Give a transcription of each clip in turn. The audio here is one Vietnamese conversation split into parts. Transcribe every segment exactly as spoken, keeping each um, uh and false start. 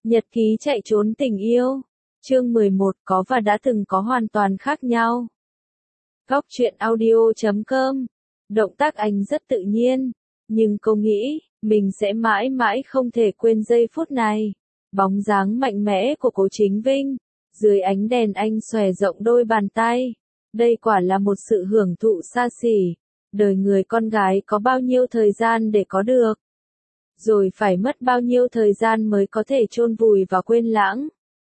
Nhật ký chạy trốn tình yêu. Chương mười một, có và đã từng có hoàn toàn khác nhau. Góc truyện audio chấm com. Động tác anh rất tự nhiên, nhưng cô nghĩ, mình sẽ mãi mãi không thể quên giây phút này. Bóng dáng mạnh mẽ của Cố Chính Vinh, dưới ánh đèn anh xòe rộng đôi bàn tay. Đây quả là một sự hưởng thụ xa xỉ. Đời người con gái có bao nhiêu thời gian để có được? Rồi phải mất bao nhiêu thời gian mới có thể chôn vùi và quên lãng?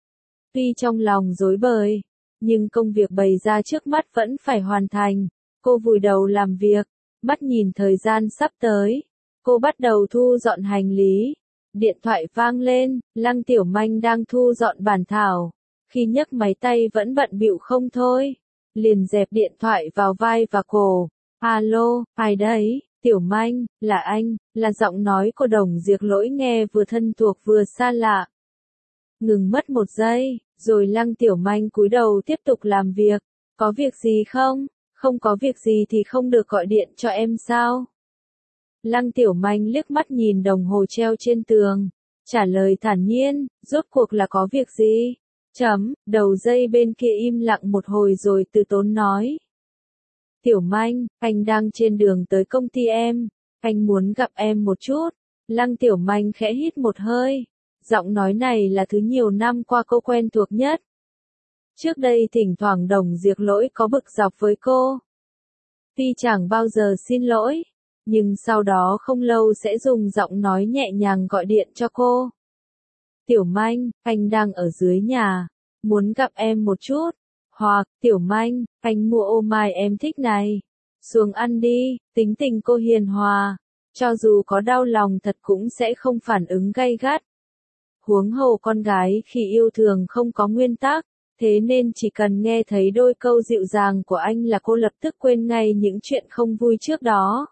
Tuy trong lòng rối bời, nhưng công việc bày ra trước mắt vẫn phải hoàn thành. Cô vùi đầu làm việc, mắt nhìn thời gian sắp tới. Cô bắt đầu thu dọn hành lý. Điện thoại vang lên, Lăng Tiểu Manh đang thu dọn bản thảo. Khi nhấc máy tay vẫn bận bịu không thôi. Liền dẹp điện thoại vào vai và cổ. Alo, ai đấy? Tiểu Manh, là anh, là giọng nói của Đồng Diệp Lỗi nghe vừa thân thuộc vừa xa lạ. Ngừng mất một giây, rồi Lăng Tiểu Manh cúi đầu tiếp tục làm việc. Có việc gì không? Không có việc gì thì không được gọi điện cho em sao? Lăng Tiểu Manh liếc mắt nhìn đồng hồ treo trên tường, trả lời thản nhiên, rốt cuộc là có việc gì? Chấm, đầu dây bên kia im lặng một hồi rồi từ tốn nói. Tiểu Manh, anh đang trên đường tới công ty em, anh muốn gặp em một chút. Lăng Tiểu Manh khẽ hít một hơi, giọng nói này là thứ nhiều năm qua cô quen thuộc nhất. Trước đây thỉnh thoảng Đồng Diệp Lỗi có bực dọc với cô. Tuy chẳng bao giờ xin lỗi, nhưng sau đó không lâu sẽ dùng giọng nói nhẹ nhàng gọi điện cho cô. Tiểu Manh, anh đang ở dưới nhà, muốn gặp em một chút. Hoặc, Tiểu Manh, anh mua ô mai em thích này. Xuống ăn đi, tính tình cô hiền hòa. Cho dù có đau lòng thật cũng sẽ không phản ứng gay gắt. Huống hồ con gái khi yêu thường không có nguyên tắc, thế nên chỉ cần nghe thấy đôi câu dịu dàng của anh là cô lập tức quên ngay những chuyện không vui trước đó.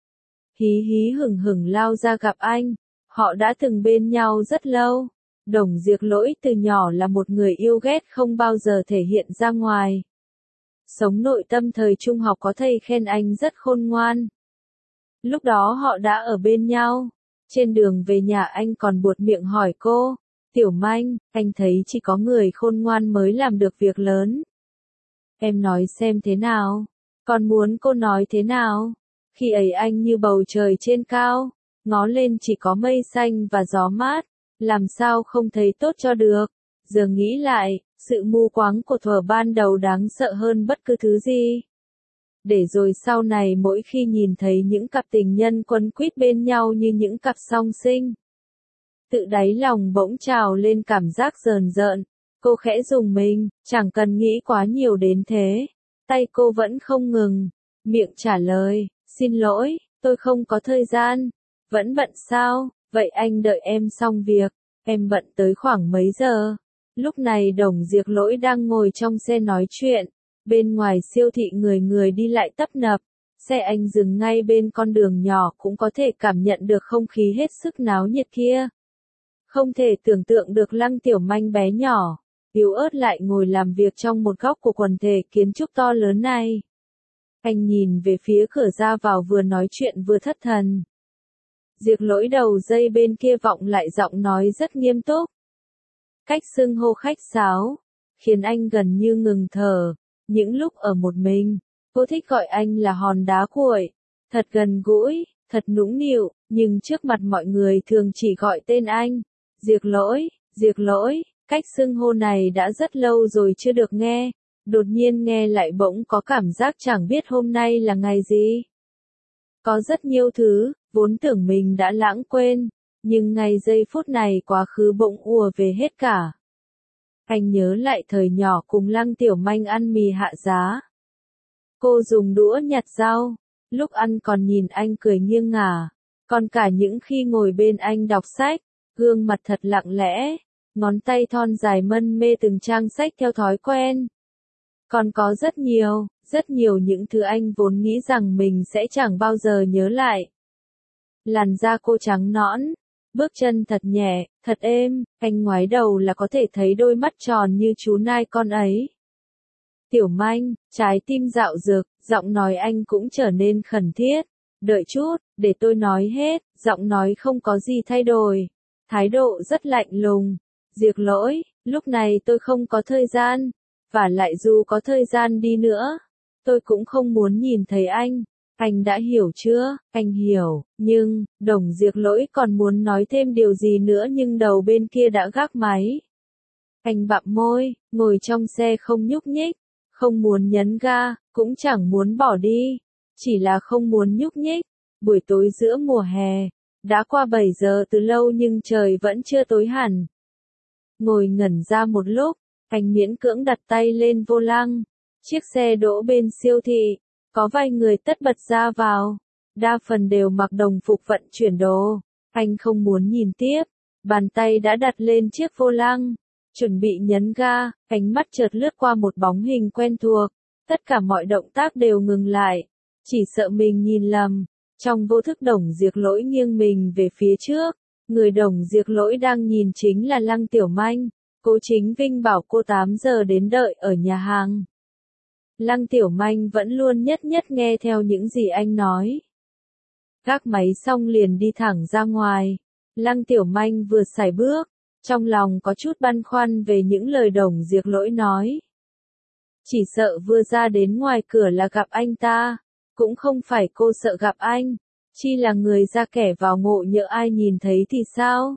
Hí hí hửng hửng lao ra gặp anh, họ đã từng bên nhau rất lâu. Đồng Diệp Lỗi từ nhỏ là một người yêu ghét không bao giờ thể hiện ra ngoài. Sống nội tâm thời trung học có thầy khen anh rất khôn ngoan. Lúc đó họ đã ở bên nhau. Trên đường về nhà anh còn buột miệng hỏi cô, Tiểu Manh, anh thấy chỉ có người khôn ngoan mới làm được việc lớn. Em nói xem thế nào? Còn muốn cô nói thế nào? Khi ấy anh như bầu trời trên cao, ngó lên chỉ có mây xanh và gió mát. Làm sao không thấy tốt cho được? Giờ nghĩ lại, sự mù quáng của thuở ban đầu đáng sợ hơn bất cứ thứ gì. Để rồi sau này mỗi khi nhìn thấy những cặp tình nhân quấn quýt bên nhau như những cặp song sinh, tự đáy lòng bỗng trào lên cảm giác rờn rợn. Cô khẽ rùng mình, chẳng cần nghĩ quá nhiều đến thế. Tay cô vẫn không ngừng, miệng trả lời, xin lỗi, tôi không có thời gian. Vẫn bận sao? Vậy anh đợi em xong việc, em bận tới khoảng mấy giờ? Lúc này Đồng Diệp Lỗi đang ngồi trong xe nói chuyện, bên ngoài siêu thị người người đi lại tấp nập, xe anh dừng ngay bên con đường nhỏ cũng có thể cảm nhận được không khí hết sức náo nhiệt kia. Không thể tưởng tượng được Lăng Tiểu Manh bé nhỏ, yếu ớt lại ngồi làm việc trong một góc của quần thể kiến trúc to lớn này. Anh nhìn về phía cửa ra vào vừa nói chuyện vừa thất thần. Diệp Lỗi đầu dây bên kia vọng lại giọng nói rất nghiêm túc. Cách xưng hô khách sáo, khiến anh gần như ngừng thở. Những lúc ở một mình, cô thích gọi anh là hòn đá cuội. Thật gần gũi, thật nũng nịu, nhưng trước mặt mọi người thường chỉ gọi tên anh. Diệp Lỗi, Diệp Lỗi, cách xưng hô này đã rất lâu rồi chưa được nghe. Đột nhiên nghe lại bỗng có cảm giác chẳng biết hôm nay là ngày gì. Có rất nhiều thứ, vốn tưởng mình đã lãng quên, nhưng ngay giây phút này quá khứ bỗng ùa về hết cả. Anh nhớ lại thời nhỏ cùng Lăng Tiểu Manh ăn mì hạ giá. Cô dùng đũa nhặt rau, lúc ăn còn nhìn anh cười nghiêng ngả, còn cả những khi ngồi bên anh đọc sách, gương mặt thật lặng lẽ, ngón tay thon dài mân mê từng trang sách theo thói quen. Còn có rất nhiều, rất nhiều những thứ anh vốn nghĩ rằng mình sẽ chẳng bao giờ nhớ lại. Làn da cô trắng nõn, bước chân thật nhẹ, thật êm, anh ngoái đầu là có thể thấy đôi mắt tròn như chú nai con ấy. Tiểu Manh, trái tim dạo dực, giọng nói anh cũng trở nên khẩn thiết. Đợi chút, để tôi nói hết, giọng nói không có gì thay đổi. Thái độ rất lạnh lùng, Diệp Lỗi, lúc này tôi không có thời gian, và lại dù có thời gian đi nữa, tôi cũng không muốn nhìn thấy anh. Anh đã hiểu chưa? Anh hiểu, nhưng, Đồng Diệp Lỗi còn muốn nói thêm điều gì nữa nhưng đầu bên kia đã gác máy. Anh bặm môi, ngồi trong xe không nhúc nhích, không muốn nhấn ga, cũng chẳng muốn bỏ đi, chỉ là không muốn nhúc nhích. Buổi tối giữa mùa hè, đã qua bảy giờ từ lâu nhưng trời vẫn chưa tối hẳn. Ngồi ngẩn ra một lúc, anh miễn cưỡng đặt tay lên vô lăng. Chiếc xe đỗ bên siêu thị, có vài người tất bật ra vào, đa phần đều mặc đồng phục vận chuyển đồ. Anh không muốn nhìn tiếp, bàn tay đã đặt lên chiếc vô lăng, chuẩn bị nhấn ga, ánh mắt chợt lướt qua một bóng hình quen thuộc. Tất cả mọi động tác đều ngừng lại, chỉ sợ mình nhìn lầm. Trong vô thức Đồng Diệp Lỗi nghiêng mình về phía trước, người Đồng Diệp Lỗi đang nhìn chính là Lăng Tiểu Manh. Cố Chính Vinh bảo cô tám giờ đến đợi ở nhà hàng. Lăng Tiểu Manh vẫn luôn nhất nhất nghe theo những gì anh nói. Gác máy xong liền đi thẳng ra ngoài. Lăng Tiểu Manh vừa sải bước, trong lòng có chút băn khoăn về những lời Đồng Diệp Lỗi nói. Chỉ sợ vừa ra đến ngoài cửa là gặp anh ta, cũng không phải cô sợ gặp anh, chi là người ra kẻ vào ngộ nhỡ ai nhìn thấy thì sao?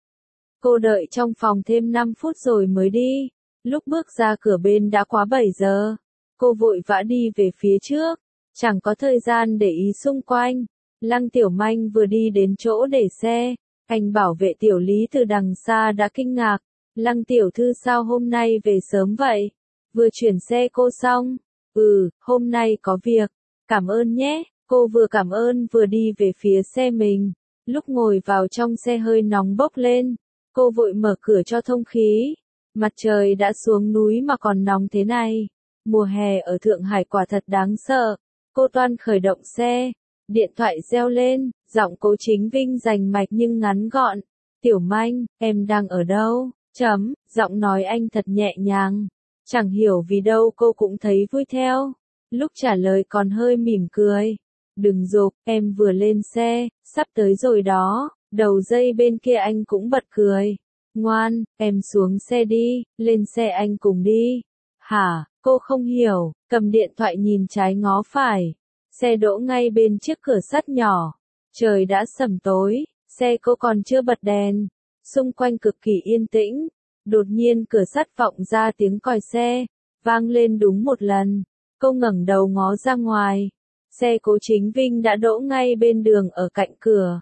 Cô đợi trong phòng thêm năm phút rồi mới đi, lúc bước ra cửa bên đã quá bảy giờ. Cô vội vã đi về phía trước, chẳng có thời gian để ý xung quanh. Lăng Tiểu Manh vừa đi đến chỗ để xe, anh bảo vệ Tiểu Lý từ đằng xa đã kinh ngạc. Lăng Tiểu Thư sao hôm nay về sớm vậy? Vừa chuyển xe cô xong? Ừ, hôm nay có việc. Cảm ơn nhé. Cô vừa cảm ơn vừa đi về phía xe mình. Lúc ngồi vào trong xe hơi nóng bốc lên, cô vội mở cửa cho thông khí. Mặt trời đã xuống núi mà còn nóng thế này. Mùa hè ở Thượng Hải quả thật đáng sợ. Cô toan khởi động xe. Điện thoại reo lên, giọng Cố Chính Vinh rành mạch nhưng ngắn gọn. Tiểu Manh, em đang ở đâu? Chấm, giọng nói anh thật nhẹ nhàng. Chẳng hiểu vì đâu cô cũng thấy vui theo. Lúc trả lời còn hơi mỉm cười. Đừng giục, em vừa lên xe, sắp tới rồi đó. Đầu dây bên kia anh cũng bật cười. Ngoan, em xuống xe đi, lên xe anh cùng đi. Hả, cô không hiểu, cầm điện thoại nhìn trái ngó phải. Xe đỗ ngay bên chiếc cửa sắt nhỏ. Trời đã sẩm tối, xe cô còn chưa bật đèn. Xung quanh cực kỳ yên tĩnh. Đột nhiên cửa sắt vọng ra tiếng còi xe, vang lên đúng một lần. Cô ngẩng đầu ngó ra ngoài. Xe Cố Chính Vinh đã đỗ ngay bên đường ở cạnh cửa.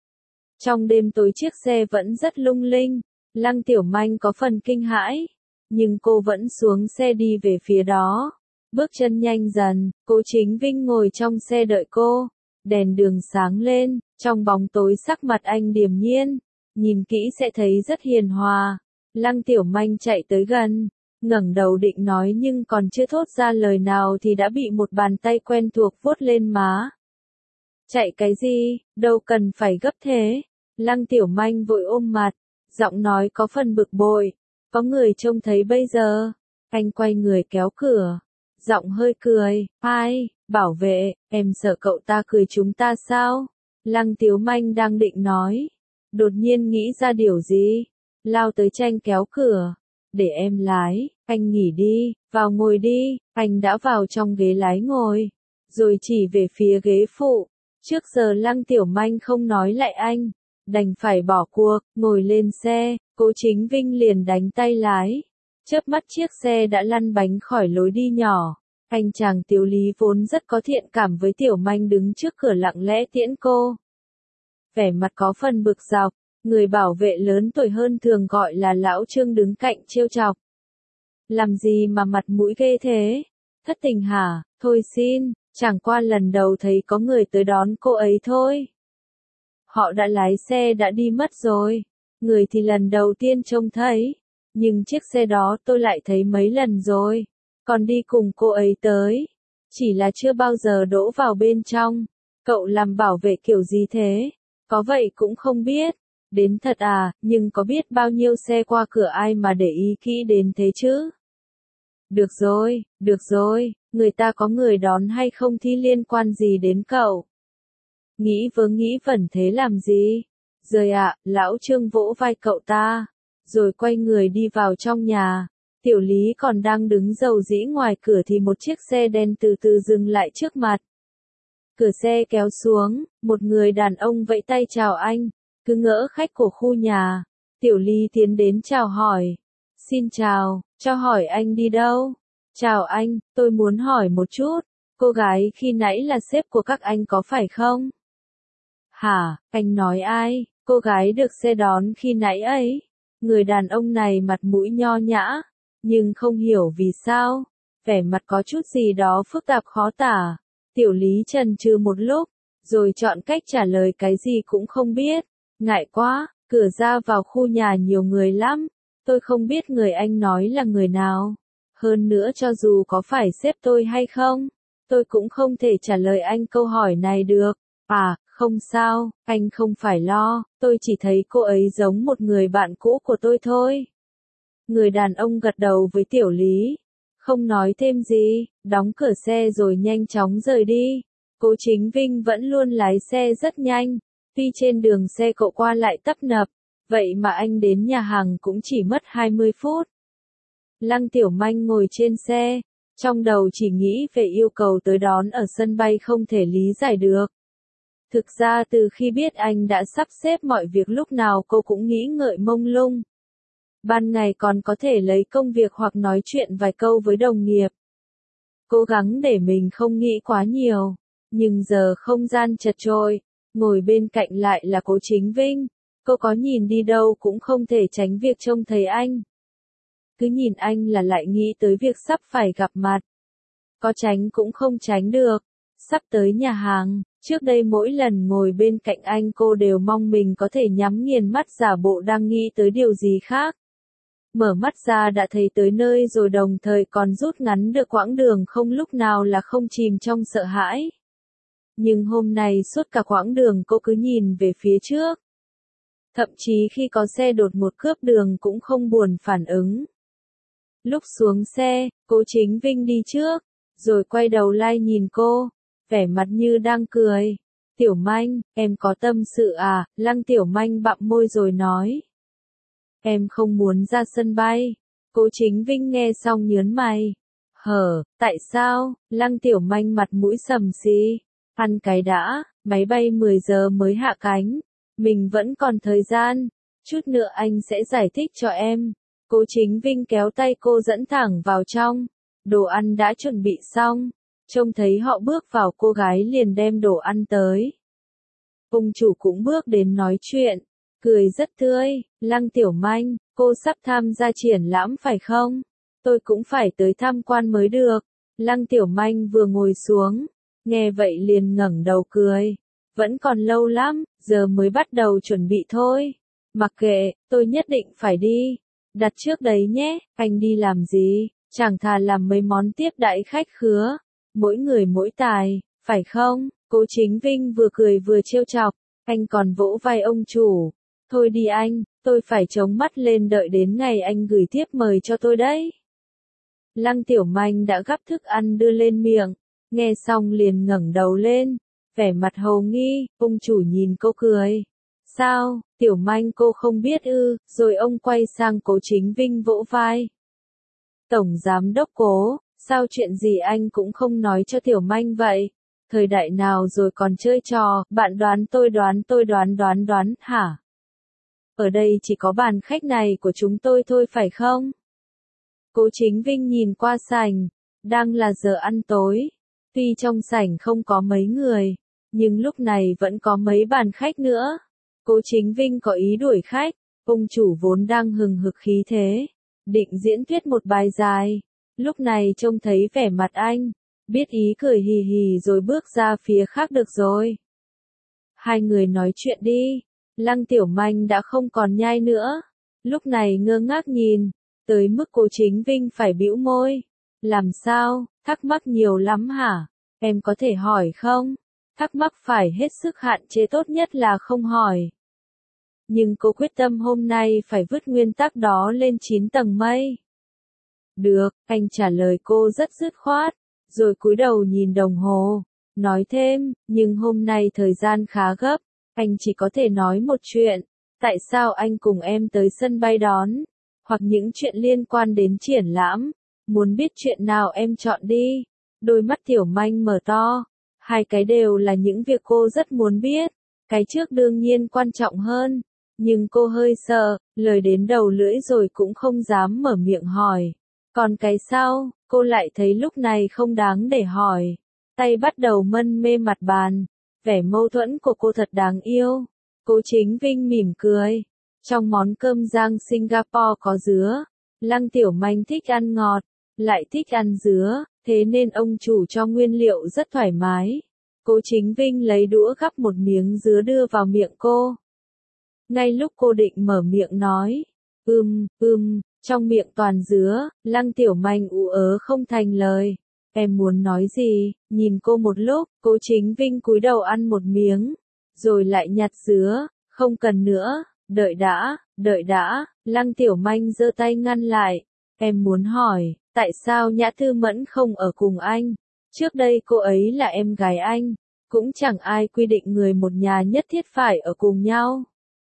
Trong đêm tối chiếc xe vẫn rất lung linh. Lăng Tiểu Manh có phần kinh hãi, nhưng cô vẫn xuống xe đi về phía đó. Bước chân nhanh dần, Cố Chính Vinh ngồi trong xe đợi cô. Đèn đường sáng lên, trong bóng tối sắc mặt anh điềm nhiên. Nhìn kỹ sẽ thấy rất hiền hòa. Lăng Tiểu Manh chạy tới gần, ngẩng đầu định nói nhưng còn chưa thốt ra lời nào thì đã bị một bàn tay quen thuộc vuốt lên má. Chạy cái gì, đâu cần phải gấp thế. Lăng Tiểu Manh vội ôm mặt, giọng nói có phần bực bội. Có người trông thấy bây giờ. Anh quay người kéo cửa, giọng hơi cười. Ai, bảo vệ, em sợ cậu ta cười chúng ta sao? Lăng Tiểu Manh đang định nói, đột nhiên nghĩ ra điều gì, lao tới tranh kéo cửa. Để em lái, anh nghỉ đi, vào ngồi đi. Anh đã vào trong ghế lái ngồi, rồi chỉ về phía ghế phụ. Trước giờ Lăng Tiểu Manh không nói lại anh, đành phải bỏ cuộc, ngồi lên xe. Cố Chính Vinh liền đánh tay lái. Chớp mắt chiếc xe đã lăn bánh khỏi lối đi nhỏ. Anh chàng Tiểu Lý vốn rất có thiện cảm với Tiểu Manh đứng trước cửa lặng lẽ tiễn cô. Vẻ mặt có phần bực dọc, người bảo vệ lớn tuổi hơn thường gọi là Lão Trương đứng cạnh trêu chọc. Làm gì mà mặt mũi ghê thế? Thất tình hả? Thôi xin, chẳng qua lần đầu thấy có người tới đón cô ấy thôi. Họ đã lái xe đã đi mất rồi. Người thì lần đầu tiên trông thấy. Nhưng chiếc xe đó tôi lại thấy mấy lần rồi. Còn đi cùng cô ấy tới. Chỉ là chưa bao giờ đỗ vào bên trong. Cậu làm bảo vệ kiểu gì thế? Có vậy cũng không biết. Đến thật à, nhưng có biết bao nhiêu xe qua cửa ai mà để ý kỹ đến thế chứ? Được rồi, được rồi, người ta có người đón hay không thì liên quan gì đến cậu? Nghĩ vớ nghĩ vẩn thế làm gì? Rồi ạ, à, Lão Trương vỗ vai cậu ta. rồi quay người đi vào trong nhà. Tiểu Lý còn đang đứng rầu rĩ ngoài cửa thì một chiếc xe đen từ từ dừng lại trước mặt. Cửa xe kéo xuống, một người đàn ông vẫy tay chào anh, cứ ngỡ khách của khu nhà. Tiểu Lý tiến đến chào hỏi. Xin chào, cho hỏi anh đi đâu? Chào anh, tôi muốn hỏi một chút, cô gái khi nãy là sếp của các anh có phải không? Hả, anh nói ai? Cô gái được xe đón khi nãy ấy. Người đàn ông này mặt mũi nho nhã, nhưng không hiểu vì sao, vẻ mặt có chút gì đó phức tạp khó tả. Tiểu Lý chần chừ một lúc, rồi chọn cách trả lời cái gì cũng không biết. Ngại quá, cửa ra vào khu nhà nhiều người lắm, tôi không biết người anh nói là người nào. Hơn nữa cho dù có phải sếp tôi hay không, tôi cũng không thể trả lời anh câu hỏi này được. À, không sao, anh không phải lo, tôi chỉ thấy cô ấy giống một người bạn cũ của tôi thôi. Người đàn ông gật đầu với Tiểu Lý, không nói thêm gì, đóng cửa xe rồi nhanh chóng rời đi. Cố Chính Vinh vẫn luôn lái xe rất nhanh, tuy trên đường xe cộ qua lại tấp nập, vậy mà anh đến nhà hàng cũng chỉ mất hai mươi phút. Lăng Tiểu Manh ngồi trên xe, trong đầu chỉ nghĩ về yêu cầu tới đón ở sân bay không thể lý giải được. Thực ra từ khi biết anh đã sắp xếp mọi việc lúc nào cô cũng nghĩ ngợi mông lung. Ban ngày còn có thể lấy công việc hoặc nói chuyện vài câu với đồng nghiệp. Cố gắng để mình không nghĩ quá nhiều, nhưng giờ không gian chật chội, ngồi bên cạnh lại là Cố Chính Vinh, cô có nhìn đi đâu cũng không thể tránh việc trông thấy anh. Cứ nhìn anh là lại nghĩ tới việc sắp phải gặp mặt. Có tránh cũng không tránh được. Sắp tới nhà hàng, trước đây mỗi lần ngồi bên cạnh anh cô đều mong mình có thể nhắm nghiền mắt giả bộ đang nghĩ tới điều gì khác. Mở mắt ra đã thấy tới nơi rồi, đồng thời còn rút ngắn được quãng đường không lúc nào là không chìm trong sợ hãi. Nhưng hôm nay suốt cả quãng đường cô cứ nhìn về phía trước. Thậm chí khi có xe đột ngột cướp đường cũng không buồn phản ứng. Lúc xuống xe, Cố Chính Vinh đi trước, rồi quay đầu lại nhìn cô, vẻ mặt như đang cười. Tiểu Manh, em có tâm sự à? Lăng Tiểu Manh bặm môi rồi nói. Em không muốn ra sân bay. Cố Chính Vinh nghe xong nhớn mày. Hở, tại sao? Lăng Tiểu Manh mặt mũi sầm xí. Ăn cái đã, máy bay mười giờ mới hạ cánh. Mình vẫn còn thời gian. Chút nữa anh sẽ giải thích cho em. Cố Chính Vinh kéo tay cô dẫn thẳng vào trong. Đồ ăn đã chuẩn bị xong. Trông thấy họ bước vào, cô gái liền đem đồ ăn tới. Ông chủ cũng bước đến nói chuyện, cười rất tươi. Lăng Tiểu Manh, cô sắp tham gia triển lãm phải không? Tôi cũng phải tới tham quan mới được. Lăng Tiểu Manh vừa ngồi xuống, nghe vậy liền ngẩng đầu cười. Vẫn còn lâu lắm, giờ mới bắt đầu chuẩn bị thôi. Mặc kệ, tôi nhất định phải đi. Đặt trước đấy nhé, anh đi làm gì? Chẳng thà làm mấy món tiếp đãi khách khứa. Mỗi người mỗi tài, phải không? Cố Chính Vinh vừa cười vừa trêu chọc, anh còn vỗ vai ông chủ. Thôi đi anh, tôi phải chống mắt lên đợi đến ngày anh gửi thiếp mời cho tôi đấy. Lăng Tiểu Manh đã gắp thức ăn đưa lên miệng, nghe xong liền ngẩng đầu lên, vẻ mặt hồ nghi. Ông chủ nhìn cô cười. Sao, Tiểu Manh cô không biết ư? Rồi ông quay sang Cố Chính Vinh vỗ vai. Tổng giám đốc Cố, sao chuyện gì anh cũng không nói cho Tiểu Manh vậy? Thời đại nào rồi còn chơi trò, bạn đoán tôi đoán tôi đoán đoán đoán, hả? Ở đây chỉ có bàn khách này của chúng tôi thôi phải không? Cố Chính Vinh nhìn qua sảnh, đang là giờ ăn tối. Tuy trong sảnh không có mấy người, nhưng lúc này vẫn có mấy bàn khách nữa. Cố Chính Vinh có ý đuổi khách, ông chủ vốn đang hừng hực khí thế, định diễn thuyết một bài dài. Lúc này trông thấy vẻ mặt anh, biết ý cười hì hì rồi bước ra phía khác được rồi. Hai người nói chuyện đi. Lăng Tiểu Manh đã không còn nhai nữa. Lúc này ngơ ngác nhìn, tới mức Cố Chính Vinh phải bĩu môi. Làm sao, thắc mắc nhiều lắm hả? Em có thể hỏi không? Thắc mắc phải hết sức hạn chế, tốt nhất là không hỏi. Nhưng cô quyết tâm hôm nay phải vứt nguyên tắc đó lên chín tầng mây. Được, anh trả lời cô rất dứt khoát, rồi cúi đầu nhìn đồng hồ, nói thêm, nhưng hôm nay thời gian khá gấp, anh chỉ có thể nói một chuyện, Tại sao anh cùng em tới sân bay đón? Hoặc những chuyện liên quan đến triển lãm? Muốn biết chuyện nào em chọn đi. Đôi mắt Tiểu Manh mở to. Hai cái đều là những việc cô rất muốn biết. Cái trước đương nhiên quan trọng hơn. Nhưng cô hơi sợ, lời đến đầu lưỡi rồi cũng không dám mở miệng hỏi. Còn cái sau, cô lại thấy lúc này không đáng để hỏi. Tay bắt đầu mân mê mặt bàn. Vẻ mâu thuẫn của cô thật đáng yêu. Cố Chính Vinh mỉm cười. Trong món cơm rang Singapore có dứa. Lăng Tiểu Manh thích ăn ngọt, lại thích ăn dứa, thế nên ông chủ cho nguyên liệu rất thoải mái. Cố Chính Vinh lấy đũa gắp một miếng dứa đưa vào miệng cô. Ngay lúc cô định mở miệng nói, ưm, ưm, trong miệng toàn dứa, Lăng Tiểu Manh ú ớ không thành lời. Em muốn nói gì? Nhìn cô một lúc, Cố Chính Vinh cúi đầu ăn một miếng, rồi lại nhặt dứa, không cần nữa, đợi đã, đợi đã, Lăng Tiểu Manh giơ tay ngăn lại. Em muốn hỏi, tại sao Nhã Thư Mẫn không ở cùng anh? Trước đây cô ấy là em gái anh, cũng chẳng ai quy định người một nhà nhất thiết phải ở cùng nhau.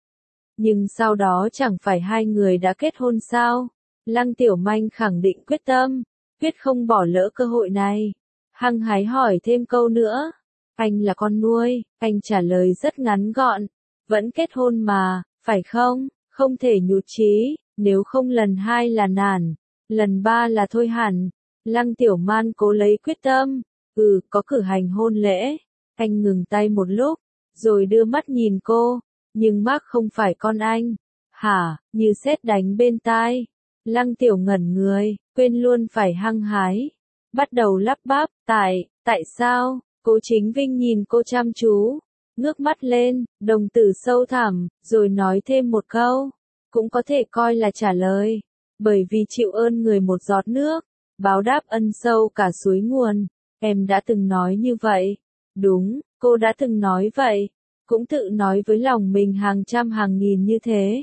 Nhưng sau đó chẳng phải hai người đã kết hôn sao? Lăng Tiểu Manh khẳng định quyết tâm, quyết không bỏ lỡ cơ hội này. Hăng hái hỏi thêm câu nữa. Anh là con nuôi, anh trả lời rất ngắn gọn. Vẫn kết hôn mà, phải không? Không thể nhụt chí, nếu không lần hai là nản, lần ba là thôi hẳn. Lăng Tiểu Man cố lấy quyết tâm. Ừ, có cử hành hôn lễ. Anh ngừng tay một lúc, rồi đưa mắt nhìn cô. Nhưng Mark không phải con anh. Hả, như sét đánh bên tai. Lăng Tiểu ngẩn người, quên luôn phải hăng hái. Bắt đầu lắp bắp, tại, tại sao? Cố Chính Vinh nhìn cô chăm chú, ngước mắt lên, đồng tử sâu thẳm, rồi nói thêm một câu. Cũng có thể coi là trả lời. Bởi vì chịu ơn người một giọt nước, báo đáp ân sâu cả suối nguồn. Em đã từng nói như vậy. Đúng, cô đã từng nói vậy. Cũng tự nói với lòng mình hàng trăm hàng nghìn như thế.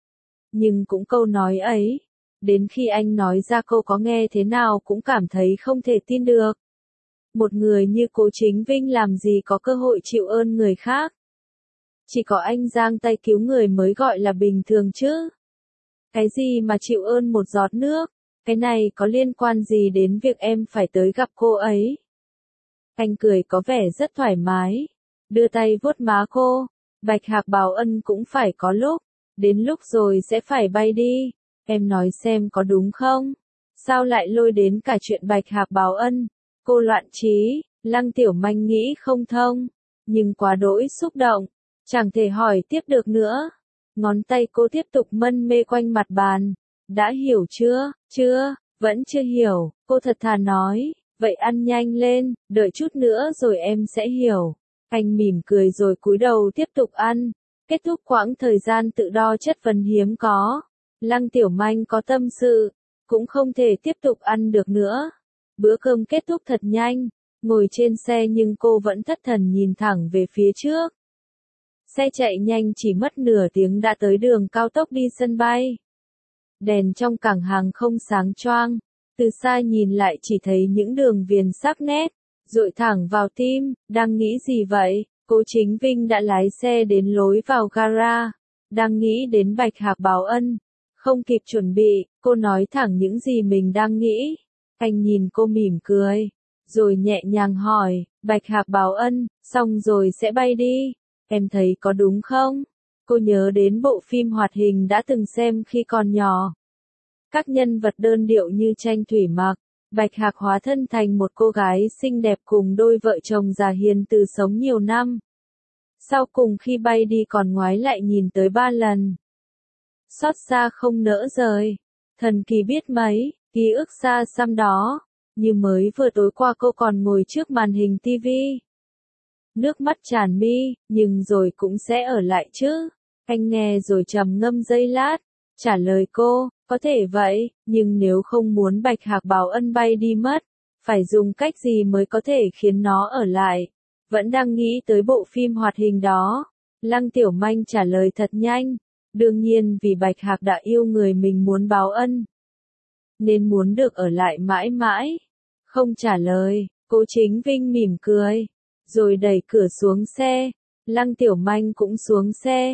Nhưng cũng câu nói ấy, đến khi anh nói ra câu có nghe thế nào cũng cảm thấy không thể tin được. Một người như Cố Chính Vinh làm gì có cơ hội chịu ơn người khác. Chỉ có anh giang tay cứu người mới gọi là bình thường chứ. Cái gì mà chịu ơn một giọt nước, cái này có liên quan gì đến việc em phải tới gặp cô ấy? Anh cười có vẻ rất thoải mái, đưa tay vuốt má cô. Bạch Hạc Bảo Ân cũng phải có lúc, đến lúc rồi sẽ phải bay đi. Em nói xem có đúng không? Sao lại lôi đến cả chuyện Bạch Hạc Bảo Ân? Cô loạn trí, Lăng Tiểu Manh nghĩ không thông, nhưng quá đỗi xúc động, chẳng thể hỏi tiếp được nữa. Ngón tay cô tiếp tục mân mê quanh mặt bàn. Đã hiểu chưa? Chưa, vẫn chưa hiểu, cô thật thà nói. Vậy ăn nhanh lên, đợi chút nữa rồi em sẽ hiểu. Anh mỉm cười rồi cúi đầu tiếp tục ăn. Kết thúc quãng thời gian tự đo chất vấn hiếm có. Lăng Tiểu Manh có tâm sự, cũng không thể tiếp tục ăn được nữa. Bữa cơm kết thúc thật nhanh, ngồi trên xe nhưng cô vẫn thất thần nhìn thẳng về phía trước. Xe chạy nhanh chỉ mất nửa tiếng đã tới đường cao tốc đi sân bay. Đèn trong cảng hàng không sáng choang, từ xa nhìn lại chỉ thấy những đường viền sắc nét, dội thẳng vào tim. Đang nghĩ gì vậy? Cố Chính Vinh đã lái xe đến lối vào gara. Đang nghĩ đến Bạch Hạc Bảo Ân. Không kịp chuẩn bị, cô nói thẳng những gì mình đang nghĩ. Anh nhìn cô mỉm cười, rồi nhẹ nhàng hỏi, Bạch Hạc Bảo Ân, xong rồi sẽ bay đi. Em thấy có đúng không? Cô nhớ đến bộ phim hoạt hình đã từng xem khi còn nhỏ. Các nhân vật đơn điệu như Tranh Thủy Mặc, Bạch Hạc hóa thân thành một cô gái xinh đẹp cùng đôi vợ chồng già hiền từ sống nhiều năm. Sau cùng khi bay đi còn ngoái lại nhìn tới ba lần. Xót xa không nỡ rời. Thần kỳ biết mấy, ký ức xa xăm đó. Như mới vừa tối qua cô còn ngồi trước màn hình tivi. Nước mắt tràn mi, nhưng rồi cũng sẽ ở lại chứ. Anh nghe rồi trầm ngâm giây lát, trả lời cô, có thể vậy, nhưng nếu không muốn Bạch Hạc Bảo Ân bay đi mất, phải dùng cách gì mới có thể khiến nó ở lại? Vẫn đang nghĩ tới bộ phim hoạt hình đó. Lăng Tiểu Manh trả lời thật nhanh. Đương nhiên vì Bạch Hạc đã yêu người mình muốn báo ân, nên muốn được ở lại mãi mãi. Không trả lời, Cố Chính Vinh mỉm cười, rồi đẩy cửa xuống xe. Lăng Tiểu Manh cũng xuống xe.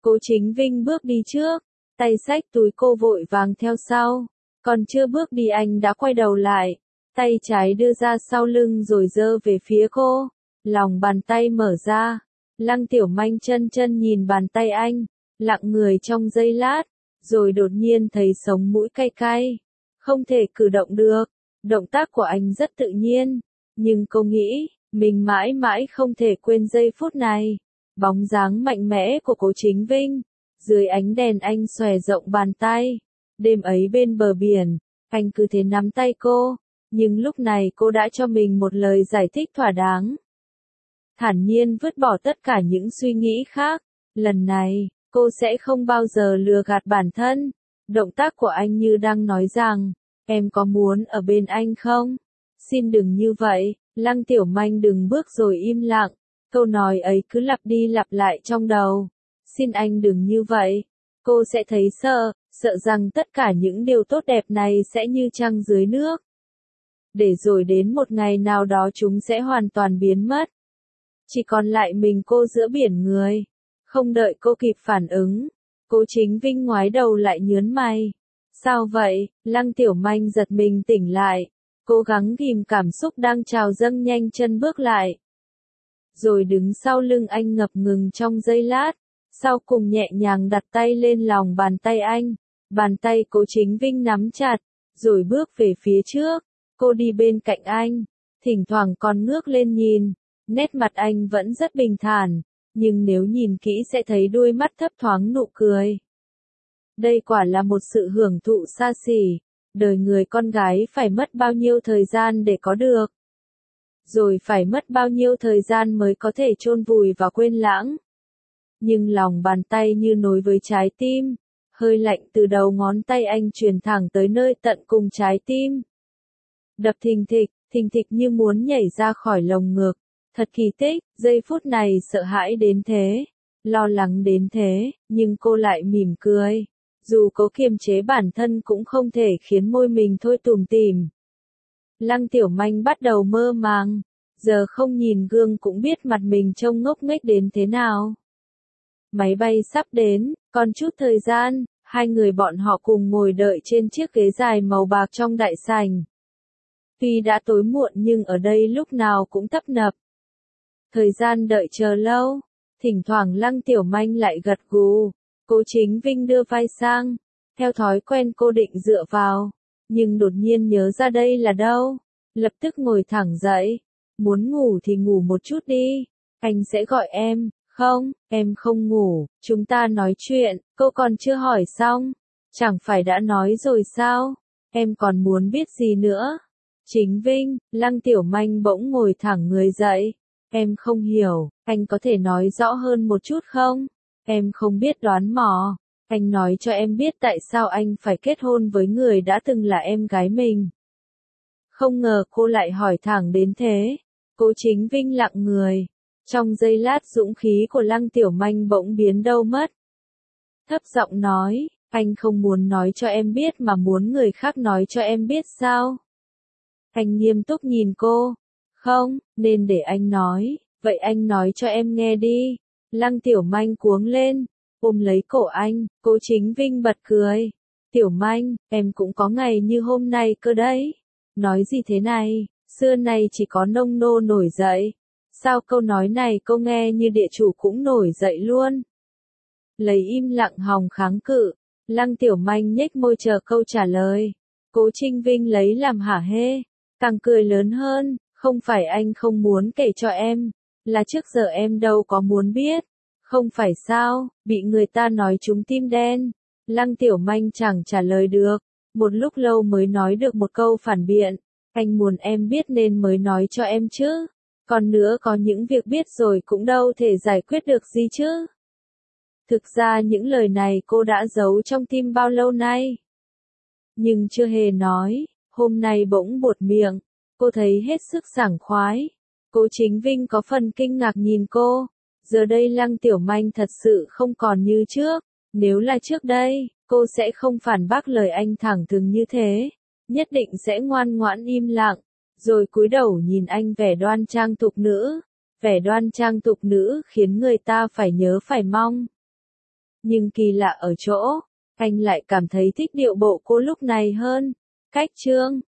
Cố Chính Vinh bước đi trước, tay xách túi cô vội vàng theo sau. Còn chưa bước đi anh đã quay đầu lại, tay trái đưa ra sau lưng rồi giơ về phía cô, lòng bàn tay mở ra. Lăng Tiểu Manh chân chân nhìn bàn tay anh, lặng người trong giây lát, rồi đột nhiên thấy sống mũi cay cay, không thể cử động được. Động tác của anh rất tự nhiên, nhưng cô nghĩ, mình mãi mãi không thể quên giây phút này. Bóng dáng mạnh mẽ của Cố Chính Vinh, dưới ánh đèn anh xòe rộng bàn tay. Đêm ấy bên bờ biển, anh cứ thế nắm tay cô, nhưng lúc này cô đã cho mình một lời giải thích thỏa đáng. Thản nhiên vứt bỏ tất cả những suy nghĩ khác, lần này, cô sẽ không bao giờ lừa gạt bản thân. Động tác của anh như đang nói rằng, em có muốn ở bên anh không? Xin đừng như vậy, Lăng Tiểu Manh đừng bước rồi im lặng. Câu nói ấy cứ lặp đi lặp lại trong đầu. Xin anh đừng như vậy. Cô sẽ thấy sợ, sợ rằng tất cả những điều tốt đẹp này sẽ như trăng dưới nước. Để rồi đến một ngày nào đó chúng sẽ hoàn toàn biến mất. Chỉ còn lại mình cô giữa biển người. Không đợi cô kịp phản ứng, Cố Chính Vinh ngoái đầu lại nhớn mày. Sao vậy? Lăng Tiểu Manh giật mình tỉnh lại, cố gắng ghìm cảm xúc đang trào dâng, nhanh chân bước lại. Rồi đứng sau lưng anh ngập ngừng trong giây lát, sau cùng nhẹ nhàng đặt tay lên lòng bàn tay anh. Bàn tay Cố Chính Vinh nắm chặt, rồi bước về phía trước. Cô đi bên cạnh anh, thỉnh thoảng còn ngước lên nhìn. Nét mặt anh vẫn rất bình thản, nhưng nếu nhìn kỹ sẽ thấy đuôi mắt thấp thoáng nụ cười. Đây quả là một sự hưởng thụ xa xỉ, đời người con gái phải mất bao nhiêu thời gian để có được. Rồi phải mất bao nhiêu thời gian mới có thể chôn vùi và quên lãng. Nhưng lòng bàn tay như nối với trái tim, hơi lạnh từ đầu ngón tay anh truyền thẳng tới nơi tận cùng trái tim. Đập thình thịch, thình thịch như muốn nhảy ra khỏi lồng ngực. Thật kỳ tích, giây phút này sợ hãi đến thế, lo lắng đến thế, nhưng cô lại mỉm cười. Dù cố kiềm chế bản thân cũng không thể khiến môi mình thôi tủm tỉm. Lăng Tiểu Manh bắt đầu mơ màng, giờ không nhìn gương cũng biết mặt mình trông ngốc nghếch đến thế nào. Máy bay sắp đến, còn chút thời gian, hai người bọn họ cùng ngồi đợi trên chiếc ghế dài màu bạc trong đại sảnh. Tuy đã tối muộn nhưng ở đây lúc nào cũng tấp nập. Thời gian đợi chờ lâu, thỉnh thoảng Lăng Tiểu Manh lại gật gù. Cố Chính Vinh đưa vai sang, theo thói quen cô định dựa vào, nhưng đột nhiên nhớ ra đây là đâu, lập tức ngồi thẳng dậy. Muốn ngủ thì ngủ một chút đi, anh sẽ gọi em. Không, em không ngủ, chúng ta nói chuyện. Cô còn chưa hỏi xong, chẳng phải đã nói rồi sao? Em còn muốn biết gì nữa? Chính Vinh, Lăng Tiểu Manh bỗng ngồi thẳng người dậy. Em không hiểu, anh có thể nói rõ hơn một chút không? Em không biết đoán mò. Anh nói cho em biết tại sao anh phải kết hôn với người đã từng là em gái mình. Không ngờ cô lại hỏi thẳng đến thế. Cố Chính Vinh lặng người. Trong giây lát dũng khí của Lăng Tiểu Manh bỗng biến đâu mất. Thấp giọng nói, anh không muốn nói cho em biết mà muốn người khác nói cho em biết sao? Anh nghiêm túc nhìn cô. Không, nên để anh nói, vậy anh nói cho em nghe đi. Lăng Tiểu Manh cuống lên, ôm lấy cổ anh. Cố Chính Vinh bật cười. Tiểu Manh, em cũng có ngày như hôm nay cơ đấy. Nói gì thế này, xưa nay chỉ có nông nô nổi dậy. Sao câu nói này cô nghe như địa chủ cũng nổi dậy luôn? Lấy im lặng hòng kháng cự, Lăng Tiểu Manh nhếch môi chờ câu trả lời. Cố Chính Vinh lấy làm hả hê, càng cười lớn hơn. Không phải anh không muốn kể cho em, là trước giờ em đâu có muốn biết. Không phải sao, bị người ta nói trúng tim đen. Lăng Tiểu Manh chẳng trả lời được, một lúc lâu mới nói được một câu phản biện. Anh muốn em biết nên mới nói cho em chứ. Còn nữa có những việc biết rồi cũng đâu thể giải quyết được gì chứ. Thực ra những lời này cô đã giấu trong tim bao lâu nay. Nhưng chưa hề nói, hôm nay bỗng buột miệng. Cô thấy hết sức sảng khoái. Cố Chính Vinh có phần kinh ngạc nhìn cô. Giờ đây Lăng Tiểu Manh thật sự không còn như trước. Nếu là trước đây, cô sẽ không phản bác lời anh thẳng thừng như thế. Nhất định sẽ ngoan ngoãn im lặng. Rồi cúi đầu nhìn anh vẻ đoan trang tục nữ. Vẻ đoan trang tục nữ khiến người ta phải nhớ phải mong. Nhưng kỳ lạ ở chỗ, anh lại cảm thấy thích điệu bộ cô lúc này hơn. Cách Trương